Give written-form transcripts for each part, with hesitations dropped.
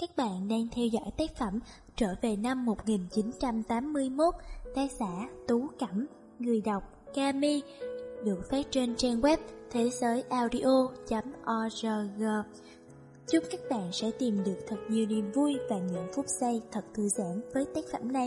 Các bạn đang theo dõi tác phẩm Trở về năm 1981, tác giả Tú Cẩm, người đọc Kami, được phát trên trang web thế giới audio.org. Chúc các bạn sẽ tìm được thật nhiều niềm vui và những phút giây thật thư giãn với tác phẩm này.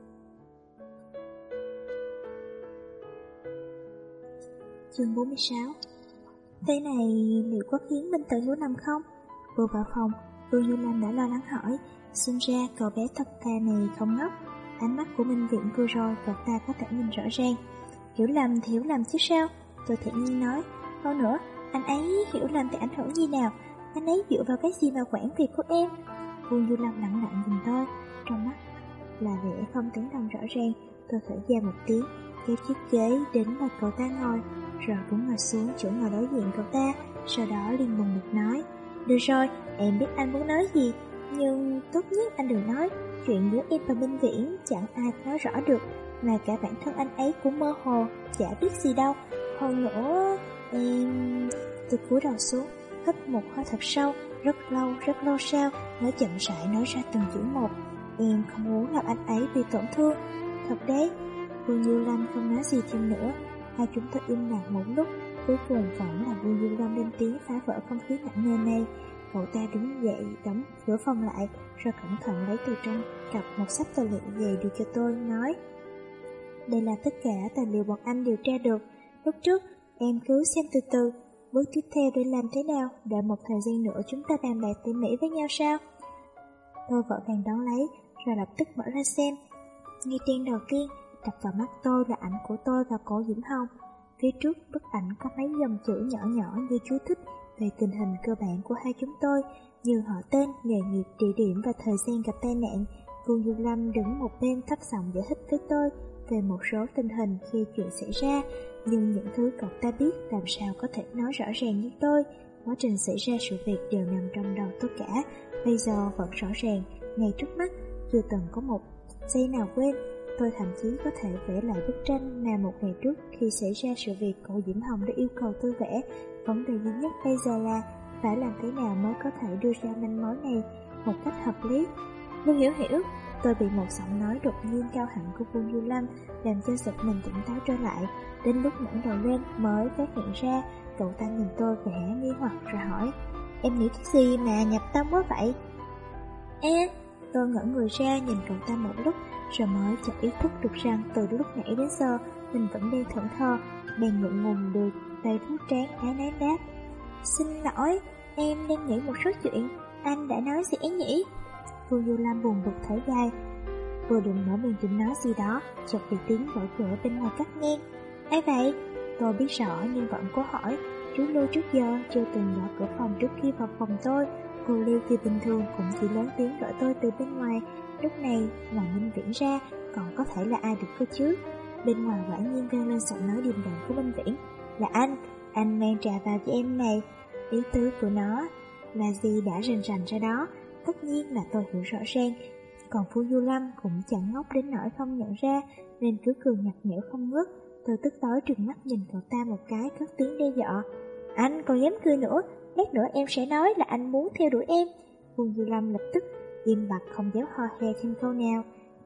Chương 46. Thế này liệu có khiến Minh Tử hiểu lầm không? Vừa vào phòng, Vương Du Lâm đã lo lắng hỏi. Xem ra cậu bé thật thà này không ngốc. Ánh mắt của Minh Viễn vừa rồi cậu ta có thể nhìn rõ ràng. Hiểu lầm thì hiểu lầm chứ sao? Tôi thản nhiên nói. Hơn nữa, anh ấy hiểu lầm thì ảnh hưởng gì nào? Anh ấy dựa vào cái gì mà quản việc của em? Vương Du Lâm lặng lặng nhìn tôi, trong mắt là vẻ không tán đồng rõ ràng. Tôi thở dài một tiếng, kéo chiếc ghế đến mà cậu ta ngồi, rồi cũng ngồi xuống chỗ ngồi đối diện cậu ta. Sau đó liền buồn bực nói. Được rồi, em biết anh muốn nói gì, nhưng tốt nhất anh đừng nói. Chuyện giữa em và Minh Viễn chẳng ai nói rõ được, mà cả bản thân anh ấy cũng mơ hồ, chả biết gì đâu. Hơn nữa, tôi cúi đầu xuống, hít một hơi thật sâu, rất lâu sau mới chậm rãi nói ra từng chữ một. Em không muốn làm anh ấy bị tổn thương. Thật đấy. Vương Du Lâm không nói gì thêm nữa. Hai chúng tôi im lặng một lúc, cuối cùng vẫn là Vương Du Lâm lên tiếng phá vỡ không khí nặng nề này. Cậu ta đứng dậy đóng cửa phòng lại, rồi cẩn thận lấy từ trong cặp một sắp tài liệu về đưa cho tôi, nói: đây là tất cả tài liệu bọn anh điều tra được lúc trước, em cứ xem từ từ. Bước tiếp theo để làm thế nào? Đợi một thời gian nữa chúng ta bàn bạc tỉ mỉ với nhau sao? Tôi vội vàng đón lấy, rồi lập tức mở ra xem. Ngay trang đầu tiên đập vào mắt tôi là ảnh của tôi và cô Diễm Hồng. Phía trước bức ảnh có mấy dòng chữ nhỏ nhỏ như chú thích về tình hình cơ bản của hai chúng tôi, như họ tên, nghề nghiệp, địa điểm và thời gian gặp tai nạn. Vương Du Lâm đứng một bên thấp giọng giải thích với tôi về một số tình hình khi chuyện xảy ra, nhưng những thứ cậu ta biết làm sao có thể nói rõ ràng như tôi. Quá trình xảy ra sự việc đều nằm trong đầu tôi cả, bây giờ vẫn rõ ràng, ngay trước mắt, chưa từng có một giây nào quên. Tôi thậm chí có thể vẽ lại bức tranh mà một ngày trước khi xảy ra sự việc cô Diễm Hồng đã yêu cầu tôi vẽ. Vấn đề duy nhất bây giờ là phải làm thế nào mới có thể đưa ra manh mối này một cách hợp lý. Lưu hiểu. Tôi bị một giọng nói đột nhiên cao hẳn của Vương Du Lâm làm cho giật mình tỉnh táo trở lại. Đến lúc ngẩng đầu lên mới phát hiện ra cậu ta nhìn tôi vẻ nghi hoặc rồi hỏi: em nghĩ cái gì mà nhập tâm quá vậy? Tôi ngẩn người ra nhìn cậu ta một lúc, rồi mới chợt ý thức được rằng từ lúc nãy đến giờ mình vẫn đang thẫn thờ, bèn ngượng ngùng đưa tay vuốt trán áy náy đáp: xin lỗi, em đang nghĩ một số chuyện. Anh đã nói gì ấy nhỉ? Vương Du Lâm buồn bực thở dài, vừa định mở miệng định nói gì đó, chợt bị tiếng gõ cửa bên ngoài cắt ngang. Ai vậy? Tôi biết rõ nhưng vẫn cố hỏi. Chú Lưu trước giờ chưa từng gõ cửa phòng trước khi vào phòng tôi. Cô Lưu thì bình thường cũng chỉ lớn tiếng gọi tôi từ bên ngoài. Lúc này ngoài Minh Viễn ra còn có thể là ai được cơ chứ? Bên ngoài quả nhiên vang lên giọng nói điềm đạm của Minh Viễn. Là anh mang trà vào cho em này. Ý tứ của nó là gì đã rành ra đó. Tất nhiên là tôi hiểu rõ ràng. Còn Phu Du Lâm cũng chẳng ngốc đến nỗi không nhận ra, nên cứ cười nhạt nhẽo không ngớt. Tôi tức tối trừng mắt nhìn cậu ta một cái, cất tiếng đe dọa: anh còn dám cười nữa, lát nữa em sẽ nói là anh muốn theo đuổi em. Vương Du Lâm lập tức im bặt không dám ho he thêm câu nào.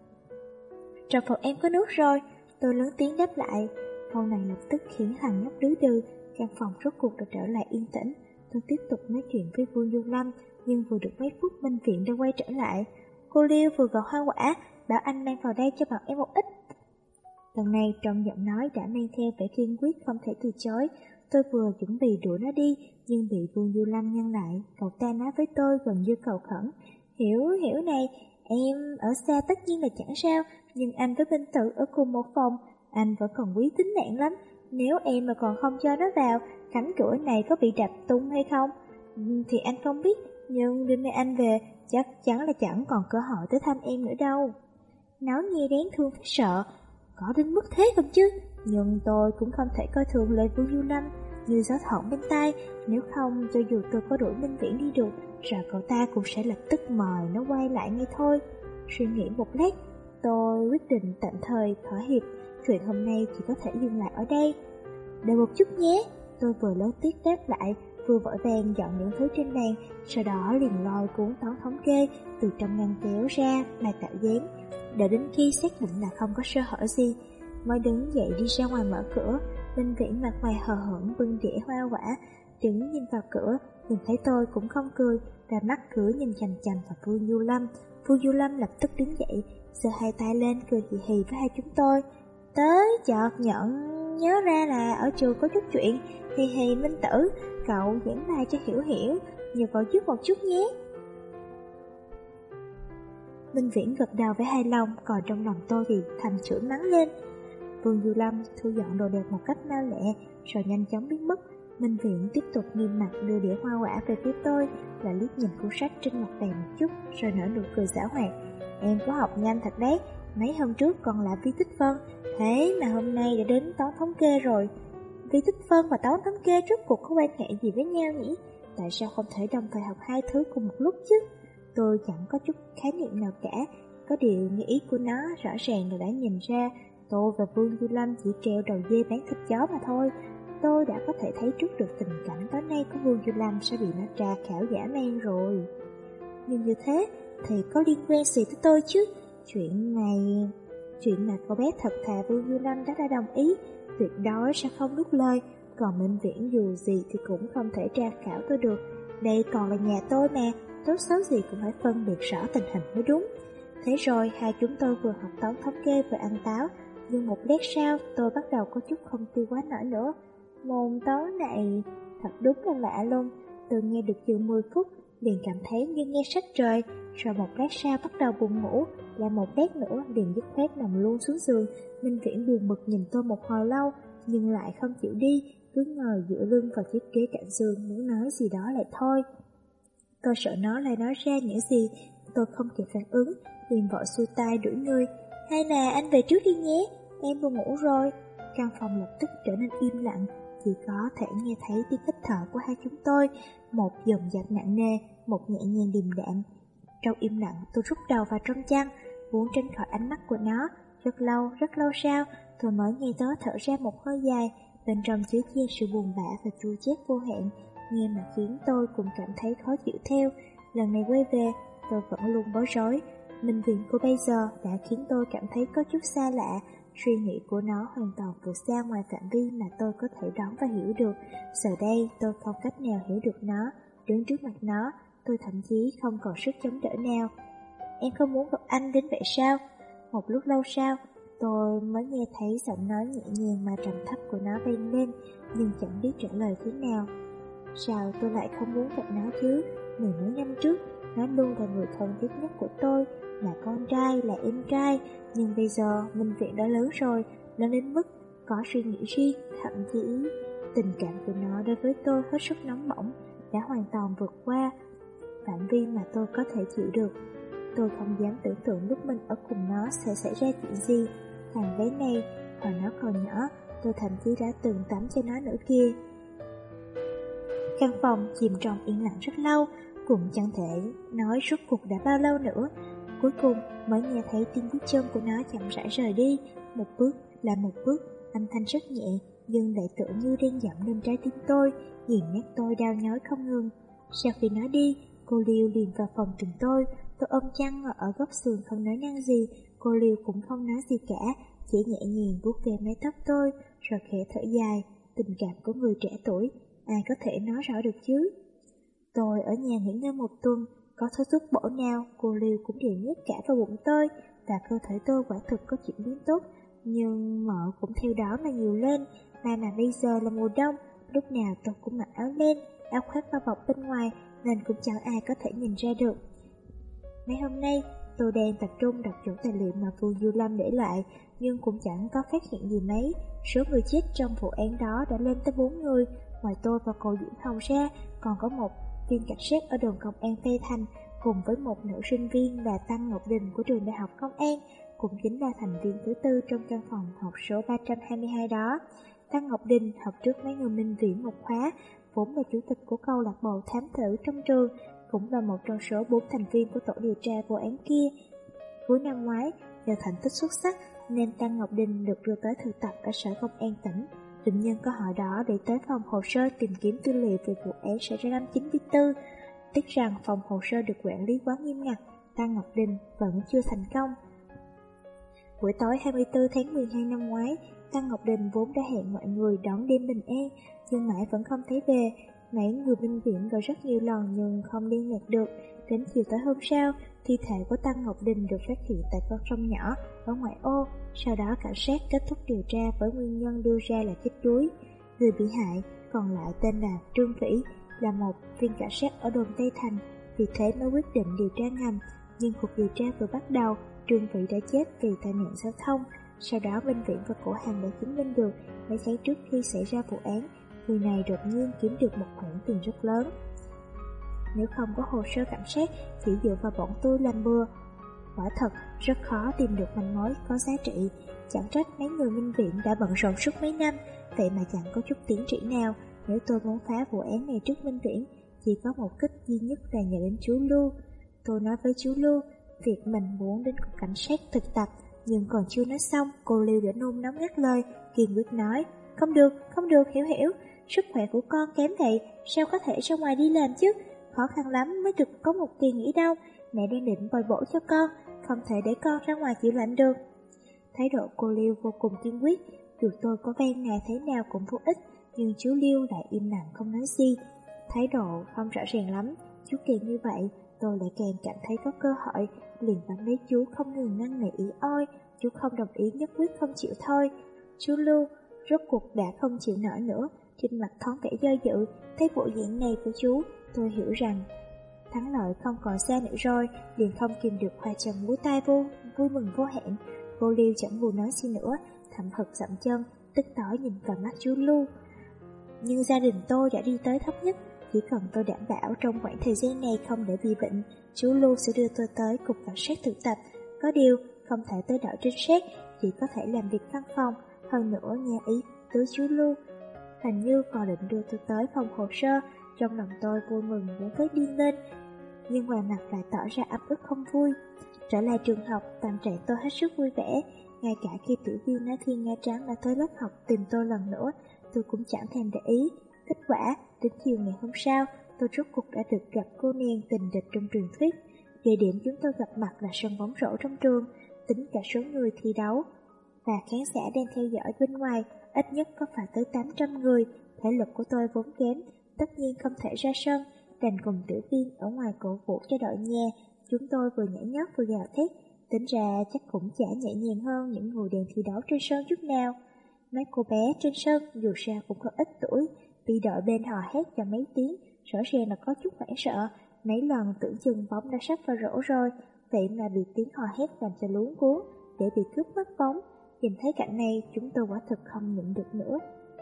Trong phòng em có nước rồi. Tôi lớn tiếng đáp lại. Câu này lập tức khiến thằng nhóc đứ đừ. Căn phòng rốt cuộc đã trở lại yên tĩnh. Tôi tiếp tục nói chuyện với Vương Du Lâm, nhưng vừa được mấy phút Minh Viện đã quay trở lại. Cô Liêu vừa gọi hoa quả, bảo anh mang vào đây cho bọn em một ít. Lần này trong giọng nói đã mang theo vẻ kiên quyết không thể từ chối. Tôi vừa chuẩn bị đuổi nó đi, nhưng bị Vương Du Lâm ngăn lại. Cậu ta nói với tôi gần như cầu khẩn: Hiểu này, em ở xa tất nhiên là chẳng sao, nhưng anh với Minh Tử ở cùng một phòng, anh vẫn còn quý tính mạng lắm. Nếu em mà còn không cho nó vào, cánh cửa này có bị đập tung hay không thì anh không biết, nhưng đêm nay anh về chắc chắn là chẳng còn cơ hội tới thăm em nữa đâu. Nói nghe đáng thương thấy sợ, có đến mức thế không chứ? Nhưng tôi cũng không thể coi thường lời Vương Du Lâm như gió thoảng bên tai. Nếu không, cho dù tôi có đuổi Minh Viễn đi được, rồi cậu ta cũng sẽ lập tức mời nó quay lại ngay thôi. Suy nghĩ một lát, tôi quyết định tạm thời thỏa hiệp. Chuyện hôm nay chỉ có thể dừng lại ở đây. Đợi một chút nhé. Tôi vừa lớn tiếng đáp lại, vừa vội vàng dọn những thứ trên bàn, sau đó liền lôi cuốn toán thống kê từ trong ngăn kéo ra mà tạo dáng. Đợi đến khi xác định là không có sơ hở gì, mới đứng dậy đi ra ngoài mở cửa. Minh Viễn mặt mày hờ hững bưng đĩa hoa quả, đứng nhìn vào cửa, nhìn thấy tôi cũng không cười, và mắt cứ nhìn chằm chằm vào Vương Du Lâm. Vương Du Lâm lập tức đứng dậy, giơ hai tay lên cười hì hì với hai chúng tôi. Tới chợt nhận nhớ ra là ở trường có chút chuyện, hì hì Minh Tử, cậu giảng bài cho Hiểu Hiểu, nhờ cậu giúp một chút nhé. Minh Viễn gật đầu với hài lòng, còn trong lòng tôi thì thầm chửi mắng lên. Vương Du Lâm thu dọn đồ đạc một cách mau lẹ, rồi nhanh chóng biến mất. Minh Viễn tiếp tục nghiêm mặt đưa đĩa hoa quả về phía tôi, và liếc nhìn cuốn sách trên mặt bàn một chút, rồi nở nụ cười giảo hoạt. Em có học nhanh thật đấy, mấy hôm trước còn là vi tích phân, thế mà hôm nay đã đến toán thống kê rồi. Vi tích phân và toán thống kê rốt cuộc có quan hệ gì với nhau nhỉ? Tại sao không thể đồng thời học hai thứ cùng một lúc chứ? Tôi chẳng có chút khái niệm nào cả, có điều nghĩ ý của nó rõ ràng là đã nhìn ra. Tôi và Vương Du Lâm chỉ treo đầu dê bán thịt chó mà thôi. Tôi đã có thể thấy trước được tình cảnh tối nay của Vương Du Lâm sẽ bị nó tra khảo dã man rồi. Nhưng như thế thì có liên quan gì tới tôi chứ? Chuyện mà cô bé thật thà Vương Du Lâm đã đồng ý, tuyệt đối sẽ không nuốt lời. Còn Minh Viễn dù gì thì cũng không thể tra khảo tôi được. Đây còn là nhà tôi mà, tốt xấu gì cũng phải phân biệt rõ tình hình mới đúng. Thế rồi hai chúng tôi vừa học toán thống kê vừa ăn táo, nhưng một lát sau tôi bắt đầu có chút không tiêu hóa nổi nữa. Môn toán này thật đúng là lạ luôn. Tôi nghe được chừng 10 phút liền cảm thấy như nghe sách trời, rồi một lát sau bắt đầu buồn ngủ, lại một lát nữa liền dứt khoát nằm luôn xuống giường. Minh Viễn buồn bực nhìn tôi một hồi lâu, nhưng lại không chịu đi, cứ ngồi dựa lưng vào chiếc ghế cạnh giường muốn nói gì đó lại thôi. Tôi sợ nó lại nói ra những gì tôi không kịp phản ứng, liền vội xuôi tay đuổi người. Hay là anh về trước đi nhé, em buồn ngủ rồi. Căn phòng lập tức trở nên im lặng, chỉ có thể nghe thấy tiếng hít thở của hai chúng tôi, một dòng dạc nặng nề, một nhẹ nhàng điềm đạm. Trong im lặng, tôi rút đầu vào trong chăn, muốn tránh khỏi ánh mắt của nó. Rất lâu sau, tôi mới nghe nó thở ra một hơi dài, bên trong chứa chan sự buồn bã và chua chát vô hạn, nghe mà khiến tôi cũng cảm thấy khó chịu theo. Lần này quay về, tôi vẫn luôn bối rối. Minh Viễn của bây giờ đã khiến tôi cảm thấy có chút xa lạ. Suy nghĩ của nó hoàn toàn vượt xa ngoài phạm vi mà tôi có thể đoán và hiểu được. Giờ đây tôi không cách nào hiểu được nó. Đứng trước mặt nó, tôi thậm chí không còn sức chống đỡ nào. Em không muốn gặp anh đến vậy sao? Một lúc lâu sau, tôi mới nghe thấy giọng nói nhẹ nhàng mà trầm thấp của nó vang lên, nhưng chẳng biết trả lời thế nào. Sao tôi lại không muốn gặp nó chứ? 10 mấy năm trước, nó luôn là người thân thiết nhất của tôi, là con trai, là em trai. Nhưng bây giờ Minh Viễn đã lớn rồi, lớn đến mức có suy nghĩ riêng, thậm chí tình cảm của nó đối với tôi hết sức nóng bỏng, đã hoàn toàn vượt qua phạm vi mà tôi có thể chịu được. Tôi không dám tưởng tượng lúc mình ở cùng nó sẽ xảy ra chuyện gì. Thằng bé này, hồi nó còn nhỏ, tôi thậm chí đã từng tắm cho nó nữa kia. Căn phòng chìm trong yên lặng rất lâu, cũng chẳng thể nói rốt cuộc đã bao lâu nữa. Cuối cùng mới nghe thấy tiếng bước chân của nó chậm rãi rời đi, một bước là một bước, âm thanh rất nhẹ, nhưng lại tựa như đang dẫm lên trái tim tôi, nghiền nát tôi đau nhói không ngừng. Sau khi nó đi, cô Liêu liền vào phòng tìm tôi ôm chăn ngồi ở góc giường không nói năng gì. Cô Liêu cũng không nói gì cả, chỉ nhẹ nhàng vuốt ve mái tóc tôi, rồi khẽ thở dài. Tình cảm của người trẻ tuổi, ai có thể nói rõ được chứ? Tôi ở nhà nghỉ ngơi một tuần, có thứ thuốc bổ nào cô Liêu cũng đều nhét cả vào bụng tôi, và cơ thể tôi quả thực có chuyển biến tốt, nhưng mỡ cũng theo đó mà nhiều lên. Mà bây giờ là mùa đông, lúc nào tôi cũng mặc áo len, áo khoác bao bọc bên ngoài, nên cũng chẳng ai có thể nhìn ra được. Mấy hôm nay, tôi đang tập trung đọc chủ tài liệu mà Vương Du Lâm để lại, nhưng cũng chẳng có phát hiện gì mấy. Số người chết trong vụ án đó đã lên tới 4 người, ngoài tôi và cô Diễm Hồng ra, còn có một viên cảnh sát ở đồn công an Tây Thành, cùng với một nữ sinh viên là Tăng Ngọc Đình của trường đại học công an, cũng chính là thành viên thứ tư trong căn phòng học số 322 đó. Tăng Ngọc Đình học trước mấy người Minh Viễn một khóa, vốn là chủ tịch của câu lạc bộ thám tử trong trường, cũng là một trong số 4 thành viên của tổ điều tra vụ án kia. Cuối năm ngoái, nhờ thành tích xuất sắc nên Tăng Ngọc Đình được đưa tới thực tập ở sở công an tỉnh. Định nhân câu hỏi đó để tới phòng hồ sơ tìm kiếm tư liệu về vụ án xảy ra năm 94. Tiếc rằng phòng hồ sơ được quản lý quá nghiêm ngặt, Tăng Ngọc Đình vẫn chưa thành công. Buổi tối 24 tháng 12 năm ngoái, Tăng Ngọc Đình vốn đã hẹn mọi người đón đêm bình an, nhưng mãi vẫn không thấy về. Mấy người bên viện gọi rất nhiều lần nhưng không liên lạc được. Đến chiều tối hôm sau, thi thể của Tăng Ngọc Đình được phát hiện tại con sông nhỏ ở ngoại ô. Sau đó cảnh sát kết thúc điều tra với nguyên nhân đưa ra là chết đuối. Người bị hại còn lại tên là Trương Vĩ, là một viên cảnh sát ở đồn Tây Thành, vì thế mới quyết định điều tra ngầm. Nhưng cuộc điều tra vừa bắt đầu, Trương Vĩ đã chết vì tai nạn giao thông. Sau đó bệnh viện và cổ hàng đã chứng minh được mấy tháng trước khi xảy ra vụ án, người này đột nhiên kiếm được một khoản tiền rất lớn. Nếu không có hồ sơ cảnh sát, chỉ dựa vào bọn tôi làm bừa, quả thật rất khó tìm được manh mối có giá trị. Chẳng trách mấy người minh viện đã bận rộn suốt mấy năm, vậy mà chẳng có chút tiến triển nào. Nếu tôi muốn phá vụ án này trước minh viện, chỉ có một cách duy nhất là nhờ đến chú Lưu. Tôi nói với chú Lưu việc mình muốn đến cục cảnh sát thực tập, nhưng còn chưa nói xong, cô Lưu đã nôn nóng ngắt lời, kiên quyết nói: không được, hiểu, sức khỏe của con kém vậy, sao có thể ra ngoài đi làm chứ? Khó khăn lắm mới được có một kỳ nghỉ đâu, mẹ đang định bồi bổ cho con, không thể để con ra ngoài chịu lạnh được. Thái độ cô Lưu vô cùng kiên quyết, dù tôi có van nài thế nào cũng vô ích, nhưng chú Lưu lại im lặng không nói gì. Thái độ không rõ ràng lắm, chú càng như vậy, tôi lại càng cảm thấy có cơ hội, liền bám lấy chú không ngừng năn nỉ ỉ ôi. Chú không đồng ý, nhất quyết không chịu thôi. Chú Lưu rốt cuộc đã không chịu nổi nữa, trên mặt thoáng vẻ do dự. Thấy bộ dạng này của chú, tôi hiểu rằng thắng lợi không còn xa nữa rồi, liền không kìm được hòa chân múa tay vui mừng vô hạn. Cô Liêu chẳng buồn nói gì nữa, thầm hực dậm chân, tức tối nhìn vào mắt chú Lưu. Nhưng gia đình tôi đã đi tới thấp nhất, chỉ cần tôi đảm bảo trong khoảng thời gian này không để bị bệnh, chú Lưu sẽ đưa tôi tới cục cảnh sát thực tập. Có điều không thể tới đảo trinh sát, chỉ có thể làm việc văn phòng. Hơn nữa nghe ý tứ chú Lưu, hình như còn định đưa tôi tới phòng hồ sơ. Trong lòng tôi vui mừng muốn phát điên lên, nhưng ngoài mặt lại tỏ ra ấp ức không vui. Trở lại trường học, tâm trạng tôi hết sức vui vẻ. Ngay cả khi tiểu viên nói Thiên Nga Trắng đã tới lớp học tìm tôi lần nữa, tôi cũng chẳng thèm để ý. Kết quả, đến chiều ngày hôm sau, tôi rốt cuộc đã được gặp cô nàng tình địch trong truyền thuyết. Địa điểm chúng tôi gặp mặt là sân bóng rổ trong trường. Tính cả số người thi đấu và khán giả đang theo dõi bên ngoài, ít nhất có phải tới 800 người. Thể lực của tôi vốn kém, tất nhiên không thể ra sân, đành cùng tiểu viên ở ngoài cổ vũ cho đội nhà. Chúng tôi vừa nhảy nhót vừa gào thét, tính ra chắc cũng chả nhẹ nhàng hơn những người đang thi đấu trên sân chút nào. Mấy cô bé trên sân dù sao cũng có ít tuổi, bị đội bên hò hét cho mấy tiếng, rõ ràng là có chút hoảng sợ. Mấy lần tưởng chừng bóng đã sắp vào rổ rồi, vậy mà bị tiếng hò hét làm cho luống cuống, để bị cướp mất bóng. Nhìn thấy cảnh này, chúng tôi quả thực không nhịn được nữa.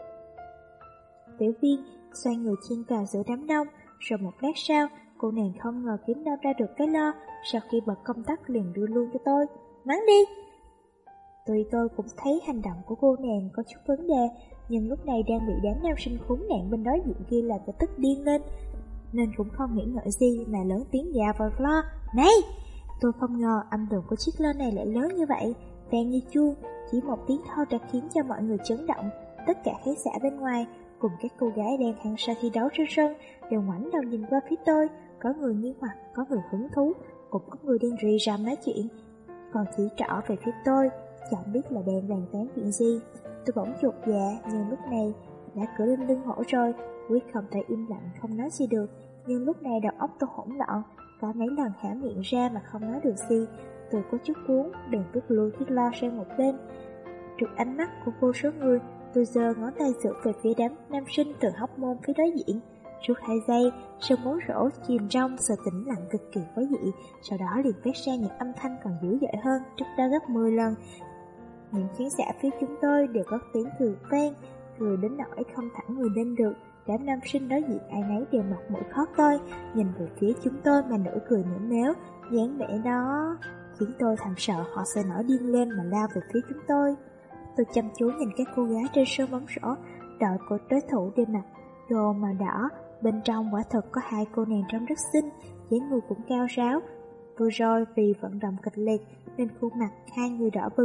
Tiểu viên xoay người chen vào giữa đám đông, rồi một lát sau, cô nàng không ngờ kiếm đâu ra được cái lo, sau khi bật công tắc liền đưa luôn cho tôi. Mắng đi! Tuy tôi cũng thấy hành động của cô nàng có chút vấn đề, nhưng lúc này đang bị đám nam sinh khốn nạn bên đối diện kia làm cho tức điên lên, nên cũng không nghĩ ngợi gì mà lớn tiếng gào vào lo. Này! Tôi không ngờ âm lượng của chiếc lo này lại lớn như vậy, vang như chuông, chỉ một tiếng thôi đã khiến cho mọi người chấn động. Tất cả khán giả bên ngoài cùng các cô gái đang hăng say thi đấu trên sân đều ngoảnh đầu nhìn qua phía tôi, có người nghi hoặc, có người hứng thú, cũng có người đang rì rầm nói chuyện, còn chỉ trỏ về phía tôi, chẳng biết là đang bàn tán chuyện gì. Tôi bỗng chột dạ, nhưng lúc này đã cửa lên lưng hổ rồi, quyết không thể im lặng không nói gì được. Nhưng lúc này đầu óc tôi hỗn loạn, có mấy lần há miệng ra mà không nói được gì. Tôi có chút cuốn, bèn vứt lui chiếc lo sang một bên. Trước ánh mắt của vô số người, tôi giơ ngón tay dựa về phía đám nam sinh từ Hóc Môn phía đối diện. Suốt 2 giây, sân bóng rổ chìm trong sự tĩnh lặng cực kỳ quái dị, sau đó liền phát ra những âm thanh còn dữ dội hơn trước đó gấp 10 lần. Những khán giả phía chúng tôi đều có tiếng cười vang, cười đến nỗi không thẳng người lên được. Đám nam sinh đối diện ai nấy đều mặt mũi khó coi, nhìn về phía chúng tôi mà nửa cười nửa méo, dáng vẻ đó khiến tôi thầm sợ họ sẽ nổi điên lên mà lao về phía chúng tôi. Tôi chăm chú nhìn các cô gái trên sân bóng rổ, đội của đối thủ đều mặc đồ màu đỏ, bên trong quả thật có 2 cô nàng trông rất xinh, dáng người cũng cao ráo. Vừa rồi vì vận động kịch liệt nên khuôn mặt 2 người đỏ bừng,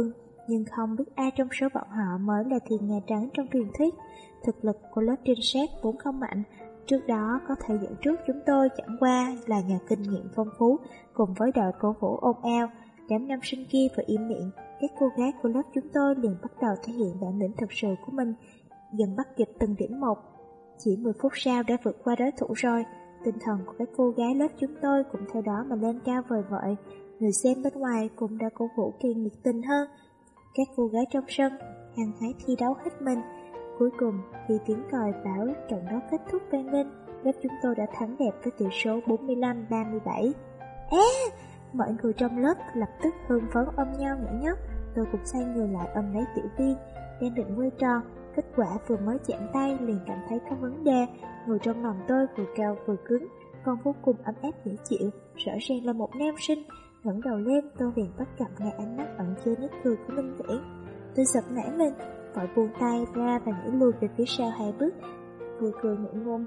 nhưng không biết ai trong số bọn họ mới là Thiên Nga Trắng trong truyền thuyết. Thực lực của lớp trinh sát vốn không mạnh, trước đó có thể dẫn trước chúng tôi chẳng qua là nhờ kinh nghiệm phong phú cùng với đội cổ vũ ồn ào. Đám nam sinh kia vừa im miệng, các cô gái của lớp chúng tôi liền bắt đầu thể hiện bản lĩnh thực sự của mình, dần bắt kịp từng điểm một. Chỉ 10 phút sau đã vượt qua đối thủ rồi. Tinh thần của các cô gái lớp chúng tôi cũng theo đó mà lên cao vời vợi. Người xem bên ngoài cũng đã cổ vũ càng nhiệt tình hơn. Các cô gái trong sân hăng hái thi đấu hết mình. Cuối cùng, khi tiếng còi báo trận đấu kết thúc vang lên, lớp chúng tôi đã thắng đẹp với tỷ số 45-37. Mọi người trong lớp lập tức hưng phấn ôm nhau nhảy nhót. Tôi cũng xoay người lại ôm lấy Tiểu Viên, đang định quay tròn. Kết quả vừa mới chạm tay liền cảm thấy có vấn đề. Người trong lòng tôi vừa cao vừa cứng, còn vô cùng ấm áp dễ chịu. Rõ ràng là một nam sinh. Ngẩng đầu lên, tôi liền bắt gặp ngay ánh mắt ẩn chứa nét cười của Minh Viễn. Tôi giật nảy mình, vội buông tay ra và nhảy lùi về phía sau 2 bước, vừa cười ngượng ngùng.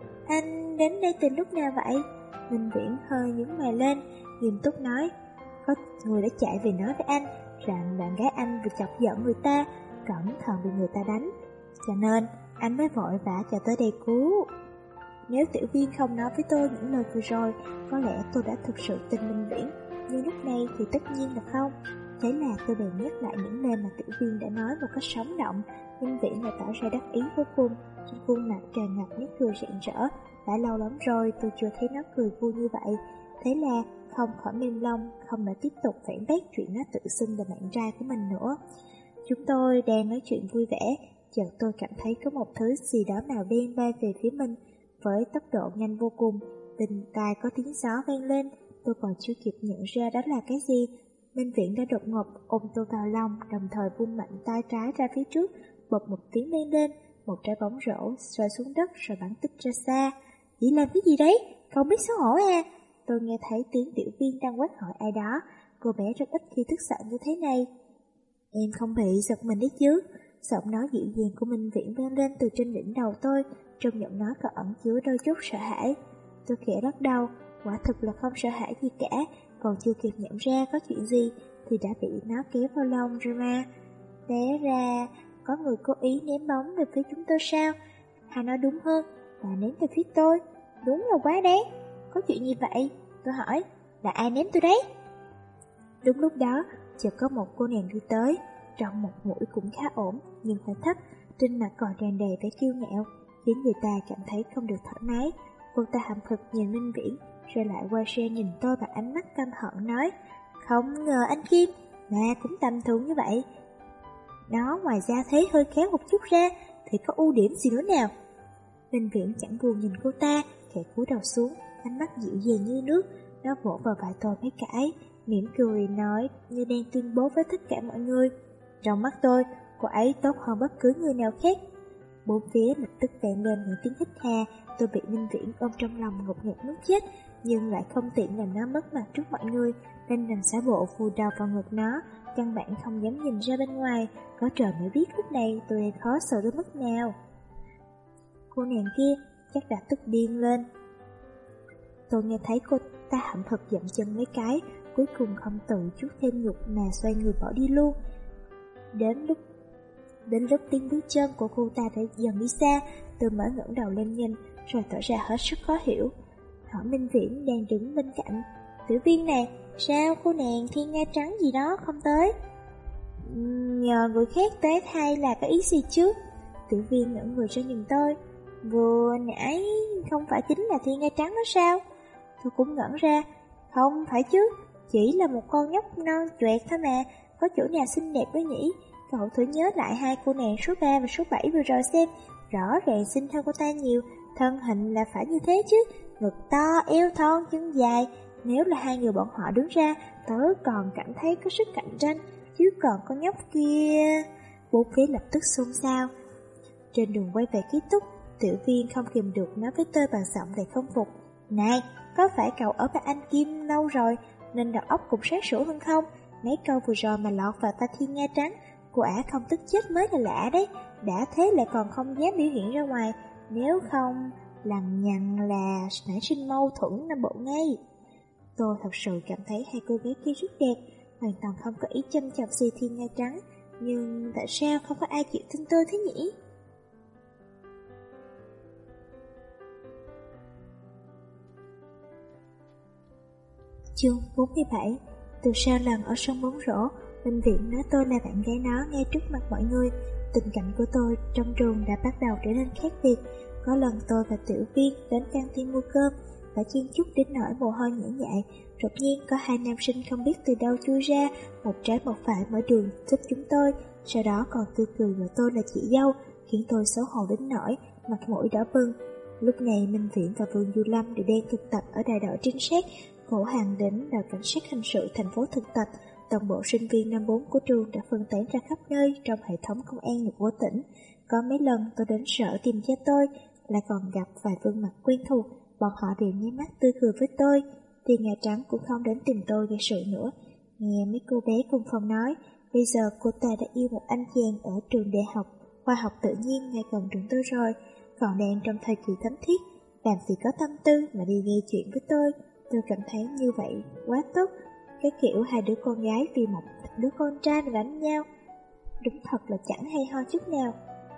Anh đến đây từ lúc nào vậy? Minh Viễn hơi nhướng mày lên, nghiêm túc nói. Có người đã chạy về nói với anh rằng bạn gái anh vừa chọc giận người ta, cẩn thận bị người ta đánh, cho nên anh mới vội vã chạy tới đây cứu. Nếu Tiểu Viên không nói với tôi những lời vừa rồi, có lẽ tôi đã thực sự tin Minh Viễn, nhưng lúc này thì tất nhiên là không. Thế là tôi bèn nhắc lại những lời mà Tiểu Viên đã nói một cách sống động. Minh Viễn lại tỏ ra đắc ý vô cùng, trên khuôn mặt tràn ngập nét cười rạng rỡ. Đã lâu lắm rồi tôi chưa thấy nó cười vui như vậy. Thế là không khỏi mềm lòng, không đã tiếp tục phản bác chuyện nó tự xưng là bạn trai của mình nữa. Chúng tôi đang nói chuyện vui vẻ, chợt tôi cảm thấy có một thứ gì đó màu đen bay về phía mình với tốc độ nhanh vô cùng. Bên tai có tiếng gió vang lên, tôi còn chưa kịp nhận ra đó là cái gì. Minh Viễn đã đột ngột ôm tôi vào lòng, đồng thời vung mạnh tay trái ra phía trước, bột một tiếng vang lên, một trái bóng rổ rơi xuống đất rồi bắn tích ra xa. Chị làm cái gì đấy? Không biết xấu hổ à? Tôi nghe thấy tiếng Tiểu Viên đang quát hỏi ai đó. Cô bé rất ít khi tức giận như thế này. Em không bị giật mình đấy chứ? Giọng nói dịu dàng của Minh Viễn vang lên từ trên đỉnh đầu tôi, trong giọng nói có ẩn chứa đôi chút sợ hãi. Tôi khẽ lắc đầu, quả thực là không sợ hãi gì cả, còn chưa kịp nhận ra có chuyện gì thì đã bị nó kéo vào lòng rồi mà. Té ra có người cố ý ném bóng về phía chúng tôi sao? Hay nói đúng hơn là ném về phía tôi. Đúng là quá đáng. Có chuyện gì vậy? Tôi hỏi. Là ai ném tôi đấy? Đúng lúc đó chợt có một cô nàng đi tới, trong một mũi cũng khá ổn nhưng phải thấp, trên mặt còn tràn đầy vẻ kiêu ngạo, khiến người ta cảm thấy không được thoải mái. Cô ta hậm hực nhìn Minh Viễn, rồi lại quay sang nhìn tôi bằng ánh mắt căm hận nói: Không ngờ anh Kim mà cũng tầm thường như vậy. Nó ngoài ra thế hơi khéo một chút ra thì có ưu điểm gì nữa nào? Minh Viễn chẳng buồn nhìn cô ta, khẽ cúi đầu xuống, ánh mắt dịu dàng như nước. Nó vỗ vào vai tôi mấy cái, mỉm cười nói như đang tuyên bố với tất cả mọi người: Trong mắt tôi, cô ấy tốt hơn bất cứ người nào khác. Bốn phía lập tức vang lên những tiếng hít hà. Tôi bị Minh Viễn ôm trong lòng ngột ngạt muốn chết, nhưng lại không tiện làm nó mất mặt trước mọi người, nên đành giả bộ vùi đầu vào ngực nó, căn bản không dám nhìn ra bên ngoài. Có trời mới biết lúc này tôi đang khó xử đến mức nào. Cô nàng kia chắc đã tức điên lên. Tôi nghe thấy cô ta hậm hực dậm chân mấy cái, cuối cùng không tự chút thêm nhục mà xoay người bỏ đi luôn. Đến lúc tiếng bước chân của cô ta đã dần đi xa, tôi mới ngẩng đầu lên nhìn, rồi tỏ ra hết sức khó hiểu. Hỏi Minh Viễn đang đứng bên cạnh: Tiểu Viên này, sao cô nàng Thiên Nga Trắng gì đó không tới? Nhờ người khác tới thay là có ý gì chứ? Tiểu Viên ngẩng người ra nhìn tôi. Vừa nãy không phải chính là Thiên Nga Trắng đó sao? Tôi cũng ngẩn ra. Không phải chứ, chỉ là một con nhóc non choẹt thôi mà, có chỗ nào xinh đẹp đó nhỉ? Cậu thử nhớ lại hai cô nàng số 3 và số 7 vừa rồi xem, rõ ràng xinh hơn cô ta nhiều, thân hình là phải như thế chứ, ngực to, eo thon, chân dài. Nếu là hai người bọn họ đứng ra, tớ còn cảm thấy có sức cạnh tranh, chứ còn con nhóc kia... Bốn phía lập tức xôn xao. Trên đường quay về ký túc, Tiểu Viên không kìm được nói với tôi bằng giọng đầy không phục: Này, có phải cậu ở với anh Kim lâu rồi nên đầu óc cũng sáng sủa hơn không? Mấy câu vừa rồi mà lọt vào tai Thiên Nga Trắng, cô ả không tức chết mới là lạ đấy. Đã thế lại còn không dám biểu hiện ra ngoài, nếu không lằng nhằng là nảy sinh mâu thuẫn nam bộ ngay. Tôi thật sự cảm thấy hai cô gái kia rất đẹp, hoàn toàn không có ý châm chọc gì Thiên Nga Trắng. Nhưng tại sao không có ai chịu tin tôi thế nhỉ? Chương 47. Từ sau lần ở sân bóng rổ, Minh Viễn nói tôi là bạn gái nó ngay trước mặt mọi người. Tình cảnh của tôi trong trường đã bắt đầu trở nên khác biệt. Có lần tôi và Tiểu Viên đến căng tin mua cơm, phải chen chúc đến nỗi mồ hôi nhễ nhại. Đột nhiên có hai nam sinh không biết từ đâu chui ra, một trái một phải mở đường giúp chúng tôi. Sau đó còn tươi cười gọi tôi là chị dâu, khiến tôi xấu hổ đến nỗi mặt mũi đỏ bừng. Lúc này Minh Viễn và Vương Du Lâm đều đang thực tập ở đại đội trinh sát. Cổ Hàng đến đội cảnh sát hình sự thành phố thực tập. Toàn bộ sinh viên năm 4 của trường đã phân tán ra khắp nơi trong hệ thống công an lực của tỉnh. Có mấy lần tôi đến sở tìm cha tôi, lại còn gặp vài gương mặt quen thuộc. Bọn họ đều nháy mắt tươi cười với tôi. Thiên Nga Trắng cũng không đến tìm tôi gây sự nữa. Nghe mấy cô bé cùng phòng nói, bây giờ cô ta đã yêu một anh chàng ở trường đại học khoa học tự nhiên ngay gần trường tôi rồi, còn đang trong thời kỳ thấm thiết, làm gì có tâm tư mà đi gây chuyện với tôi. Tôi cảm thấy như vậy quá tốt. Cái kiểu hai đứa con gái vì một đứa con trai mà đánh nhau, đúng thật là chẳng hay ho chút nào.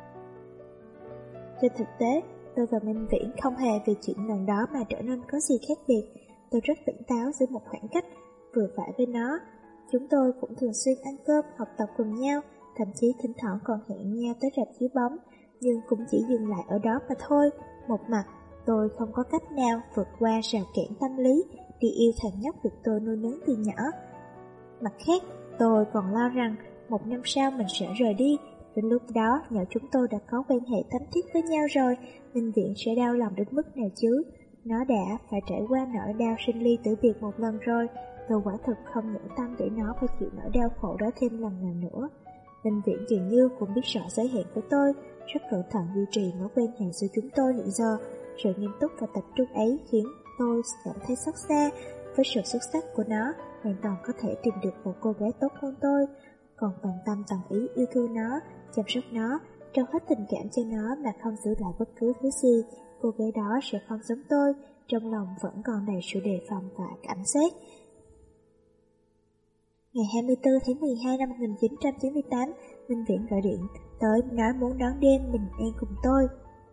Trên thực tế, tôi và Minh Viễn không hề vì chuyện lần đó mà trở nên có gì khác biệt. Tôi rất tỉnh táo giữ một khoảng cách vừa phải với nó. Chúng tôi cũng thường xuyên ăn cơm, học tập cùng nhau, thậm chí thỉnh thoảng còn hẹn nhau tới rạp chiếu bóng, nhưng cũng chỉ dừng lại ở đó mà thôi. Một mặt, tôi không có cách nào vượt qua rào cản tâm lý, đi yêu thằng nhóc được tôi nuôi nấng từ nhỏ. Mặt khác, tôi còn lo rằng một năm sau mình sẽ rời đi. Đến lúc đó, nhờ chúng tôi đã có quan hệ thắm thiết với nhau rồi, Minh Viễn sẽ đau lòng đến mức nào chứ? Nó đã phải trải qua nỗi đau sinh ly tử biệt một lần rồi. Tôi quả thực không nhẫn tâm để nó phải chịu nỗi đau khổ đó thêm lần nào nữa. Minh Viễn dường như cũng biết rõ giới hạn của tôi, rất cẩn thận duy trì mối quan hệ giữa chúng tôi hiện giờ. Sự nghiêm túc và tập trung ấy khiến tôi cảm thấy xót xa. Với sự xuất sắc của nó, hoàn toàn có thể tìm được một cô gái tốt hơn tôi, còn toàn tâm toàn ý yêu thương nó, chăm sóc nó, trao hết tình cảm cho nó mà không giữ lại bất cứ thứ gì. Cô gái đó sẽ không giống tôi, trong lòng vẫn còn đầy sự đề phòng và cảnh giác. Ngày 24 tháng 12 năm 1998, Minh Viễn gọi điện tới nói muốn đón đêm bình an cùng tôi.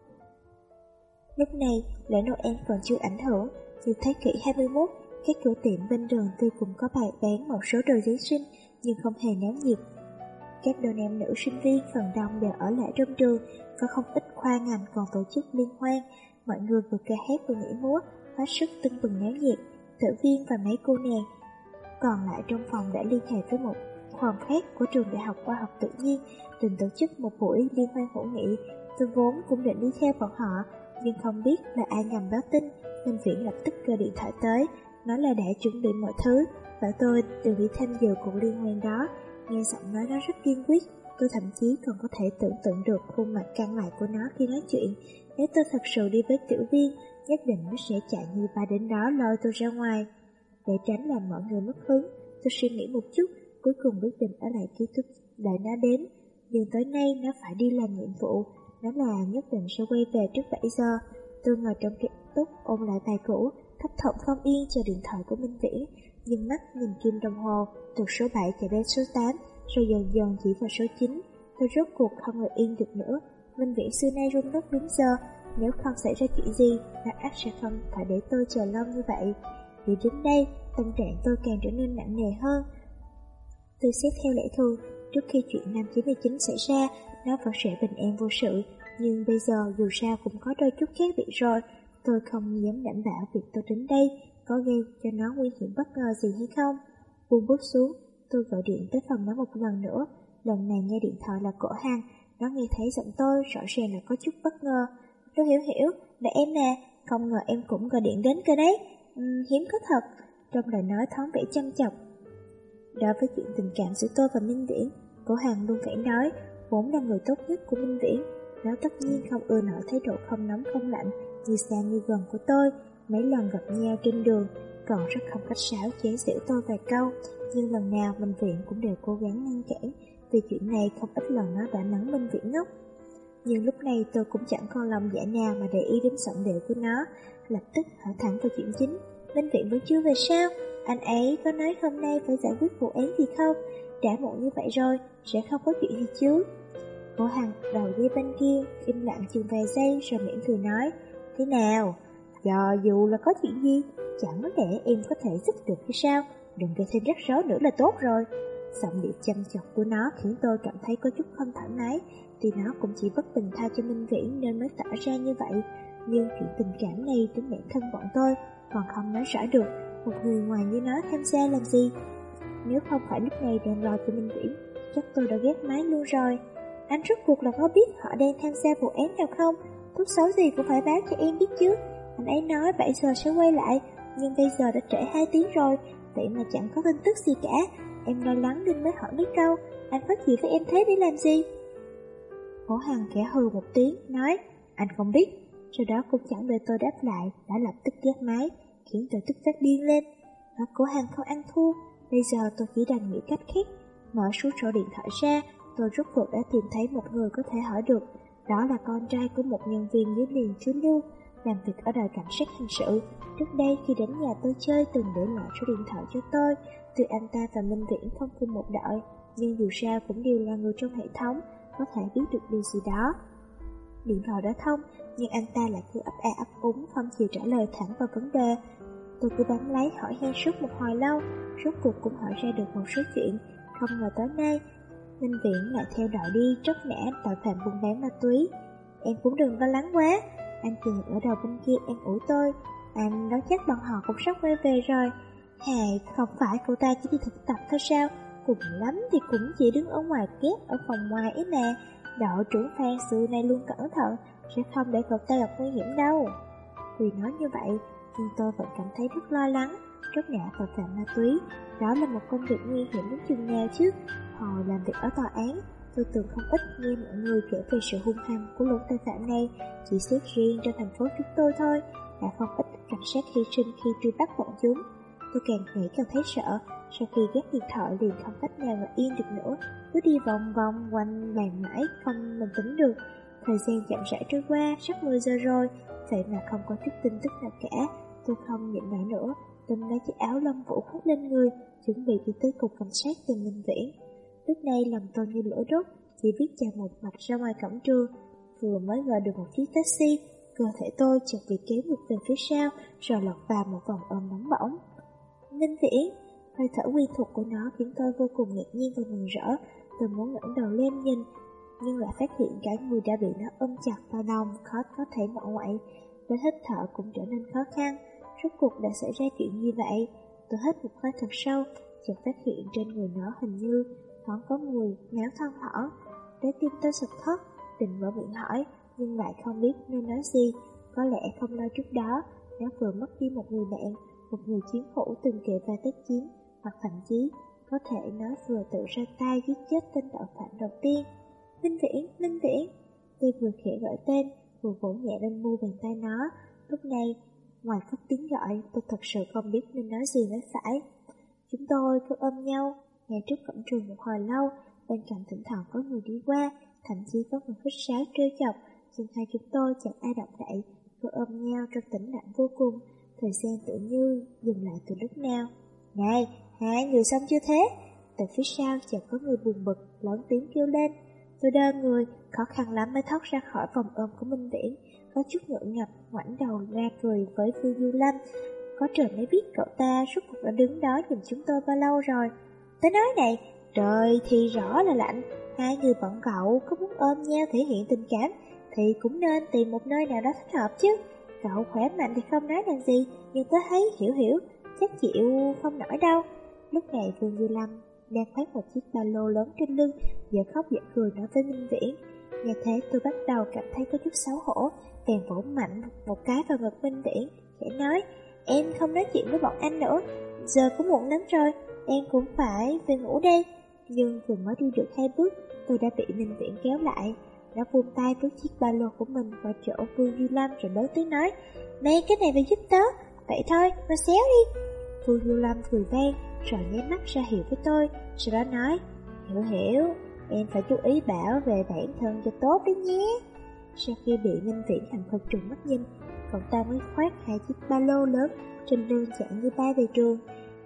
Lúc này, lễ Noel còn chưa ảnh hưởng, như thế kỷ 21, các cửa tiệm bên đường tuy cũng có bày bán một số đồ Giáng sinh, nhưng không hề náo nhiệt. Các đôi nam nữ sinh viên phần đông đều ở lại trong trường, có không ít khoa ngành còn tổ chức liên hoan. Mọi người vừa ca hát vừa nhảy múa, hết sức tưng bừng náo nhiệt. Tự Viên và mấy cô nàng còn lại trong phòng đã liên hệ với một phòng khác của trường đại học khoa học tự nhiên, định tổ chức một buổi liên hoan hữu nghị. Tôi vốn cũng định đi theo bọn họ, nhưng không biết là ai ngầm báo tin, nên Viễn lập tức gọi điện thoại tới, nói là đã chuẩn bị mọi thứ, bảo tôi đừng đi tham dự cuộc liên hoan đó. Nghe giọng nói nó rất kiên quyết, tôi thậm chí còn có thể tưởng tượng được khuôn mặt căng lại của nó khi nói chuyện. Nếu tôi thật sự đi với Tiểu Viên, nhất định nó sẽ chạy như ba đến đó lôi tôi ra ngoài. Để tránh làm mọi người mất hứng, tôi suy nghĩ một chút, cuối cùng quyết định ở lại ký túc đợi nó đến. Nhưng tối nay nó phải đi làm nhiệm vụ, nó là nhất định sẽ quay về trước 7 giờ. Tôi ngồi trong ký túc ôn lại bài cũ, thấp thỏm không yên chờ điện thoại của Minh Viễn, nhưng mắt nhìn kim đồng hồ, từ số 7 chạy đến số 8, rồi dần dần chỉ vào số 9. Tôi rốt cuộc không ngồi yên được nữa. Minh Viễn xưa nay run đất đến giờ, nếu không xảy ra chuyện gì, nó ắt sẽ không phải để tôi chờ lâu như vậy. Vì đến đây, tâm trạng tôi càng trở nên nặng nề hơn. Tôi xét theo lẽ thường, trước khi chuyện năm 99 xảy ra, nó vẫn sẽ bình an vô sự, nhưng bây giờ dù sao cũng có đôi chút khác biệt rồi. Tôi không dám đảm bảo việc tôi đến đây có gây cho nó nguy hiểm bất ngờ gì hay không. Buông bút xuống, tôi gọi điện tới phòng nó một lần nữa. Lần này nghe điện thoại là Cổ Hằng. Nó nghe thấy giọng tôi rõ ràng là có chút bất ngờ. Tôi hiểu, là em nè, không ngờ em cũng gọi điện đến cơ đấy. Hiếm có thật. Trong lời nói thoáng vẻ chăm chọc. Đối với chuyện tình cảm giữa tôi và Minh Viễn, Cổ Hằng luôn phải nói, vốn là người tốt nhất của Minh Viễn. Nó tất nhiên không ưa nổi thái độ không nóng không lạnh, như xa như gần của tôi. Mấy lần gặp nhau trên đường, còn rất không khách sáo chế giễu tôi vài câu, nhưng lần nào Minh Viễn cũng đều cố gắng ngăn cản. Vì chuyện này không ít lần nó đã mắng Minh Viễn ngốc. Nhưng lúc này tôi cũng chẳng còn lòng dạ nào mà để ý đến giọng điệu của nó, lập tức hỏi thẳng vào chuyện chính. Minh Viễn vẫn chưa về sao? Anh ấy có nói hôm nay phải giải quyết vụ án gì không? Đã muộn như vậy rồi, sẽ không có chuyện gì chứ? Cố Hằng đầu dây bên kia, im lặng chừng vài giây rồi mỉm cười nói, thế nào? Do dù là có chuyện gì, chẳng lẽ em có thể giúp được hay sao? Đừng gây thêm rắc rối nữa là tốt rồi. Giọng điệu chăm chọc của nó khiến tôi cảm thấy có chút không thoải mái, thì nó cũng chỉ bất bình tha cho Minh Viễn nên mới tỏ ra như vậy. Nhưng chuyện tình cảm này đến bản thân bọn tôi còn không nói rõ được, một người ngoài như nó tham gia làm gì? Nếu không phải lúc này đang lo cho Minh Viễn, chắc tôi đã ghét máy luôn rồi. Anh rốt cuộc là có biết họ đang tham gia vụ án nào không? Tốt xấu gì cũng phải báo cho em biết chứ. Anh ấy nói 7 giờ sẽ quay lại, nhưng bây giờ đã trễ 2 tiếng rồi, vậy mà chẳng có tin tức gì cả. Em lo lắng nên mới hỏi mấy câu, anh có chuyện với em thế để làm gì? Cố Hằng khẽ hừ một tiếng, nói, anh không biết. Sau đó cũng chẳng đợi tôi đáp lại, đã lập tức gác máy, khiến tôi tức phát điên lên. Nói Cố Hằng không ăn thua, bây giờ tôi chỉ đành nghĩ cách khác. Mở số sổ điện thoại ra, tôi rốt cuộc đã tìm thấy một người có thể hỏi được. Đó là con trai của một nhân viên dưới liền chú Lưu, làm việc ở đài cảnh sát hình sự. Trước đây khi đến nhà tôi chơi từng để lại số điện thoại cho tôi. Tuy anh ta và Minh Viễn không cùng một đội, nhưng dù sao cũng đều là người trong hệ thống, có thể biết được điều gì đó. Điện thoại đã thông, nhưng anh ta lại cứ ấp a ấp úng, không chịu trả lời thẳng vào vấn đề. Tôi cứ bám lấy hỏi han suốt một hồi lâu, rốt cuộc cũng hỏi ra được một số chuyện. Không ngờ tới nay Minh Viễn lại theo đội đi tróc nã tội phạm buôn bán ma túy. Em cũng đừng lo lắng quá, anh Cường ở đầu bên kia an ủi tôi. Anh nói chắc bọn họ cũng sắp quay về rồi. Hài, không phải cậu ta chỉ đi thực tập thôi sao? Cùng lắm thì cũng chỉ đứng ở ngoài kép ở phòng ngoài ấy mà. Đội trưởng Phan xưa nay luôn cẩn thận, sẽ không để cậu ta gặp nguy hiểm đâu. Tuy nói như vậy, nhưng tôi vẫn cảm thấy rất lo lắng. Tróc nã tội phạm ma túy, đó là một công việc nguy hiểm đến chừng nào chứ? Hồi làm việc ở tòa án, tôi từng không ít nghe mọi người kể về sự hung hăng của lũ tội phạm này. Chỉ xét riêng cho thành phố chúng tôi thôi, đã không ít cảnh sát hy sinh khi truy bắt bọn chúng. Tôi càng nghĩ càng thấy sợ. Sau khi gác điện thoại liền không cách nào mà yên được nữa, cứ đi vòng vòng quanh bàn mãi không mình tính được. Thời gian chậm rãi trôi qua, sắp 10 giờ rồi, vậy mà không có chút tin tức nào cả. Tôi không nhịn nổi nữa, tôi lấy chiếc áo lông vũ khoác lên người, chuẩn bị đi tới cục cảnh sát tìm Minh Viễn. Lúc này lòng tôi như lửa đốt, chỉ biết chạy một mạch ra ngoài cổng trường. Vừa mới gọi được một chiếc taxi, cơ thể tôi chợt bị kéo ngược về phía sau, rồi lọt vào một vòng ôm nóng bỏng. Minh Viễn, hơi thở quen thuộc của nó khiến tôi vô cùng ngạc nhiên và mừng rỡ. Tôi muốn ngẩng đầu lên nhìn, nhưng lại phát hiện cả người đã bị nó ôm chặt vào lòng, khó có thể ngọ ngoại. Đến hít thở cũng trở nên khó khăn. Rốt cuộc đã xảy ra chuyện như vậy? Tôi hít một hơi thật sâu, chợt phát hiện trên người nó hình như thoáng có mùi máu thon thỏ. Trái tim tôi sụp thót, định mở miệng hỏi, nhưng lại không biết nên nói gì. Có lẽ không lâu trước đó, nó vừa mất đi một người bạn, một người chiến hữu từng kề vai tác chiến, hoặc thậm chí có thể nó vừa tự ra tay giết chết tên tội phạm đầu tiên. Minh Viễn, Minh Viễn. Tôi vừa khẽ gọi tên, vừa vỗ nhẹ lên mu bàn tay nó. Lúc này, ngoài cất tiếng gọi, tôi thật sự không biết nên nói gì mới phải. Chúng tôi cứ ôm nhau, ngay trước cổng trường một hồi lâu, bên cạnh thỉnh thoảng có người đi qua, thậm chí có người khách sáo trêu chọc, nhưng hai chúng tôi chẳng ai động đậy, cứ ôm nhau trong tĩnh lặng vô cùng. Thời gian tự như dừng lại từ lúc nào. Này, hai người xong chưa thế? Từ phía sau chợt có người buồn bực, lớn tiếng kêu lên. Tôi đơ người, khó khăn lắm mới thoát ra khỏi vòng ôm của Minh Viễn, có chút ngượng ngập, ngoảnh đầu ra cười với Vương Du Lâm. Có trời mới biết cậu ta suốt cuộc đã đứng đó nhìn chúng tôi bao lâu rồi. Tới nói này, trời thì rõ là lạnh, hai người bọn cậu có muốn ôm nhau thể hiện tình cảm thì cũng nên tìm một nơi nào đó thích hợp chứ. Cậu khỏe mạnh thì không nói làm gì, nhưng tớ thấy hiểu, chắc chịu không nổi đâu. Lúc này Vương Du Lâm đang khoác một chiếc ba lô lớn trên lưng, giờ khóc giờ cười nói với Minh Viễn. Nghe thế tôi bắt đầu cảm thấy có chút xấu hổ, bèn vỗ mạnh một cái vào ngực Minh Viễn, khẽ nói, em không nói chuyện với bọn anh nữa, giờ cũng muộn lắm rồi, em cũng phải về ngủ đây. Nhưng vừa mới đi được 2 bước, tôi đã bị Minh Viễn kéo lại. Nó vươn tay với chiếc ba lô của mình vào chỗ Vương Du Lâm rồi lớn tiếng nói, mấy cái này phải giúp tớ, vậy thôi, mà xéo đi. Vương Du Lâm cười vang, rồi nháy mắt ra hiệu với tôi, sau đó nói, hiểu, em phải chú ý bảo vệ bản thân cho tốt đấy nhé. Sau khi bị Minh Viễn hành hung trừng mắt nhìn, cậu ta mới khoác 2 chiếc ba lô lớn trên lưng chạy như bay về trường.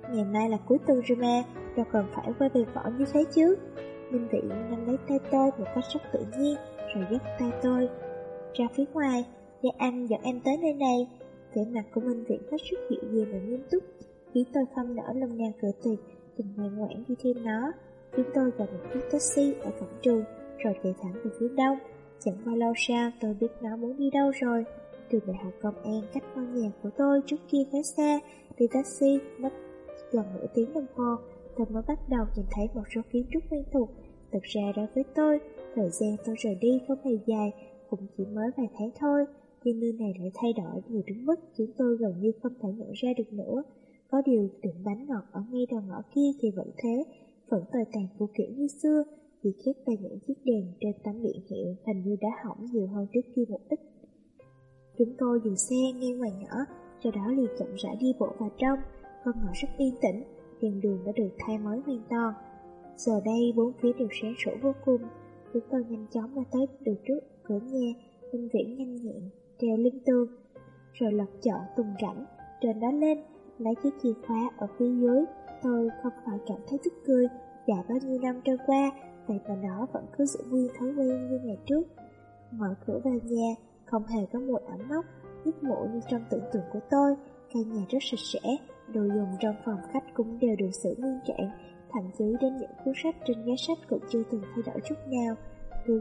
Ngày mai là cuối tuần rồi mà, đâu cần phải quay về võ như thế chứ. Minh Viễn nắm lấy tay tôi một cách rất tự nhiên, rồi dắt tay tôi ra phía ngoài, để anh dẫn em tới nơi này. Vẻ mặt của Minh Viễn hết sức dịu dàng và nghiêm túc, khiến tôi không nỡ lòng nào cự tuyệt, tình ngoan ngoãn đi theo nó. Chúng tôi gọi một chiếc taxi ở cổng trường, rồi chạy thẳng về phía đông. Chẳng bao lâu sau, tôi biết nó muốn đi đâu rồi. Trường đại học công an cách ngôi nhà của tôi trước kia khá xa, đi taxi mất gần nửa tiếng đồng hồ. Tôi mới bắt đầu nhìn thấy một số kiến trúc quen thuộc. Thực ra đối với tôi, thời gian tôi rời đi không hề dài, cũng chỉ mới vài tháng thôi, nhưng nơi này lại thay đổi nhiều đến mức khiến tôi gần như không thể nhận ra được nữa. Có điều tiệm bánh ngọt ở ngay đầu ngõ kia thì vẫn thế, vẫn tồi tàn cũ kỹ như xưa, chỉ khác là những chiếc đèn trên tấm biển hiệu hình như đã hỏng nhiều hơn trước kia một ít. Chúng tôi dừng xe ngay ngoài ngõ, sau đó liền chậm rãi đi bộ vào trong. Con ngõ rất yên tĩnh, đèn đường đã được thay mới hoàn toàn. Giờ đây bốn phía đều sáng sủa vô cùng. Chúng tôi nhanh chóng đã tới được trước cửa nhà. Minh Viễn nhanh nhẹn trèo lên tường, rồi lật chọn tùng rãnh trên đó lên, lấy chiếc chìa khóa ở phía dưới. Tôi không khỏi cảm thấy tức cười. Đã bao nhiêu năm trôi qua, vậy mà nó vẫn cứ giữ nguyên thói quen như ngày trước. Mở cửa vào nhà, không hề có mùi ẩm mốc, nhức mũi như trong tưởng tượng của tôi. Căn nhà rất sạch sẽ, đồ dùng trong phòng khách cũng đều được giữ nguyên trạng, thậm chí đến những cuốn sách trên giá sách cũng chưa từng thay đổi chút nào. Cứ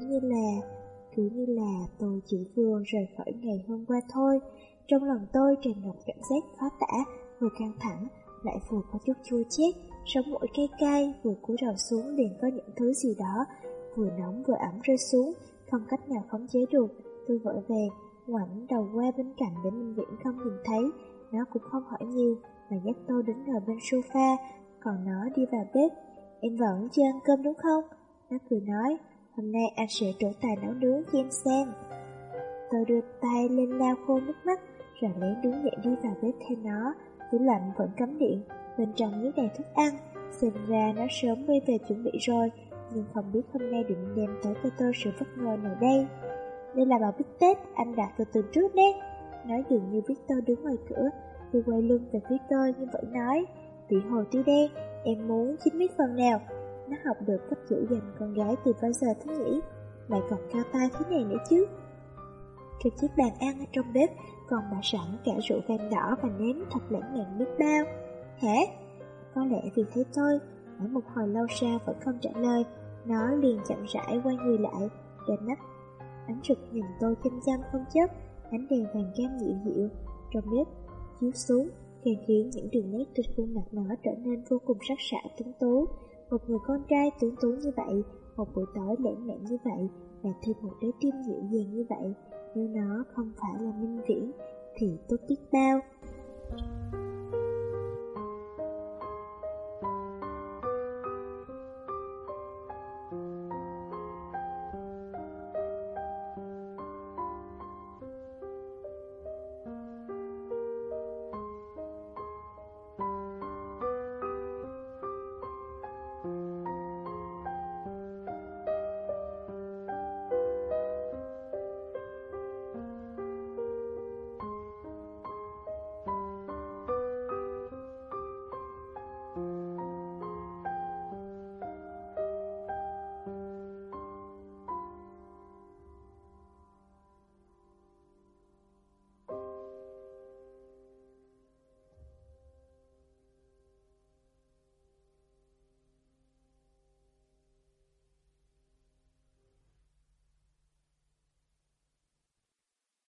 như là tôi chỉ vừa rời khỏi ngày hôm qua thôi. Trong lòng tôi tràn ngập cảm giác khó tả, vừa căng thẳng, lại vừa có chút chua chát, sống mũi cay cay, vừa cúi đầu xuống liền có những thứ gì đó vừa nóng vừa ẩm rơi xuống, không cách nào khống chế được. Tôi vội vàng ngoảnh đầu qua bên cạnh để Minh Viễn không nhìn thấy. Nó cũng không hỏi nhiều mà dắt tôi đứng ở bên sofa, còn nó đi vào bếp. Em vẫn chưa ăn cơm đúng không? Nó cười nói, hôm nay anh sẽ trổ tài nấu nướng cho em xem. Tôi đưa tay lên lau khô nước mắt, rồi lén đứng dậy đi vào bếp theo nó. Tủ lạnh vẫn cắm điện, bên trong những đầy thức ăn. Xem ra nó sớm quay về chuẩn bị rồi, nhưng không biết hôm nay định đem tới cho tôi sự bất ngờ nào đây. Đây là bào bít tết anh đặt từ tuần trước đấy. Nó dường như biết tôi đứng ngoài cửa, thì quay lưng về phía tôi nhưng vẫn nói, vị hồ tiêu đen, em muốn chín miết phần nào? Nó học được cách dỗ dành con gái từ bao giờ thế nhỉ? Lại còn cao tay thế này nữa chứ. Trên chiếc bàn ăn ở trong bếp còn bày sẵn cả rượu vang đỏ và nếm thật lãng mạn biết bao. Hả? Có lẽ vì thấy tôi hỏi một hồi lâu sau vẫn không trả lời, nó liền chậm rãi quay người lại, để mắt ánh rực nhìn tôi chăm chăm không chớp. Ánh đèn vàng cam dịu dịu trong bếp chiếu xuống, càng khiến những đường nét trên khuôn mặt nó trở nên vô cùng sắc sảo tuấn tú. Một người con trai tuấn tú như vậy, một buổi tối lãng mạn như vậy, và thêm một trái tim dịu dàng như vậy, nếu nó không phải là Minh Viễn thì tốt biết bao.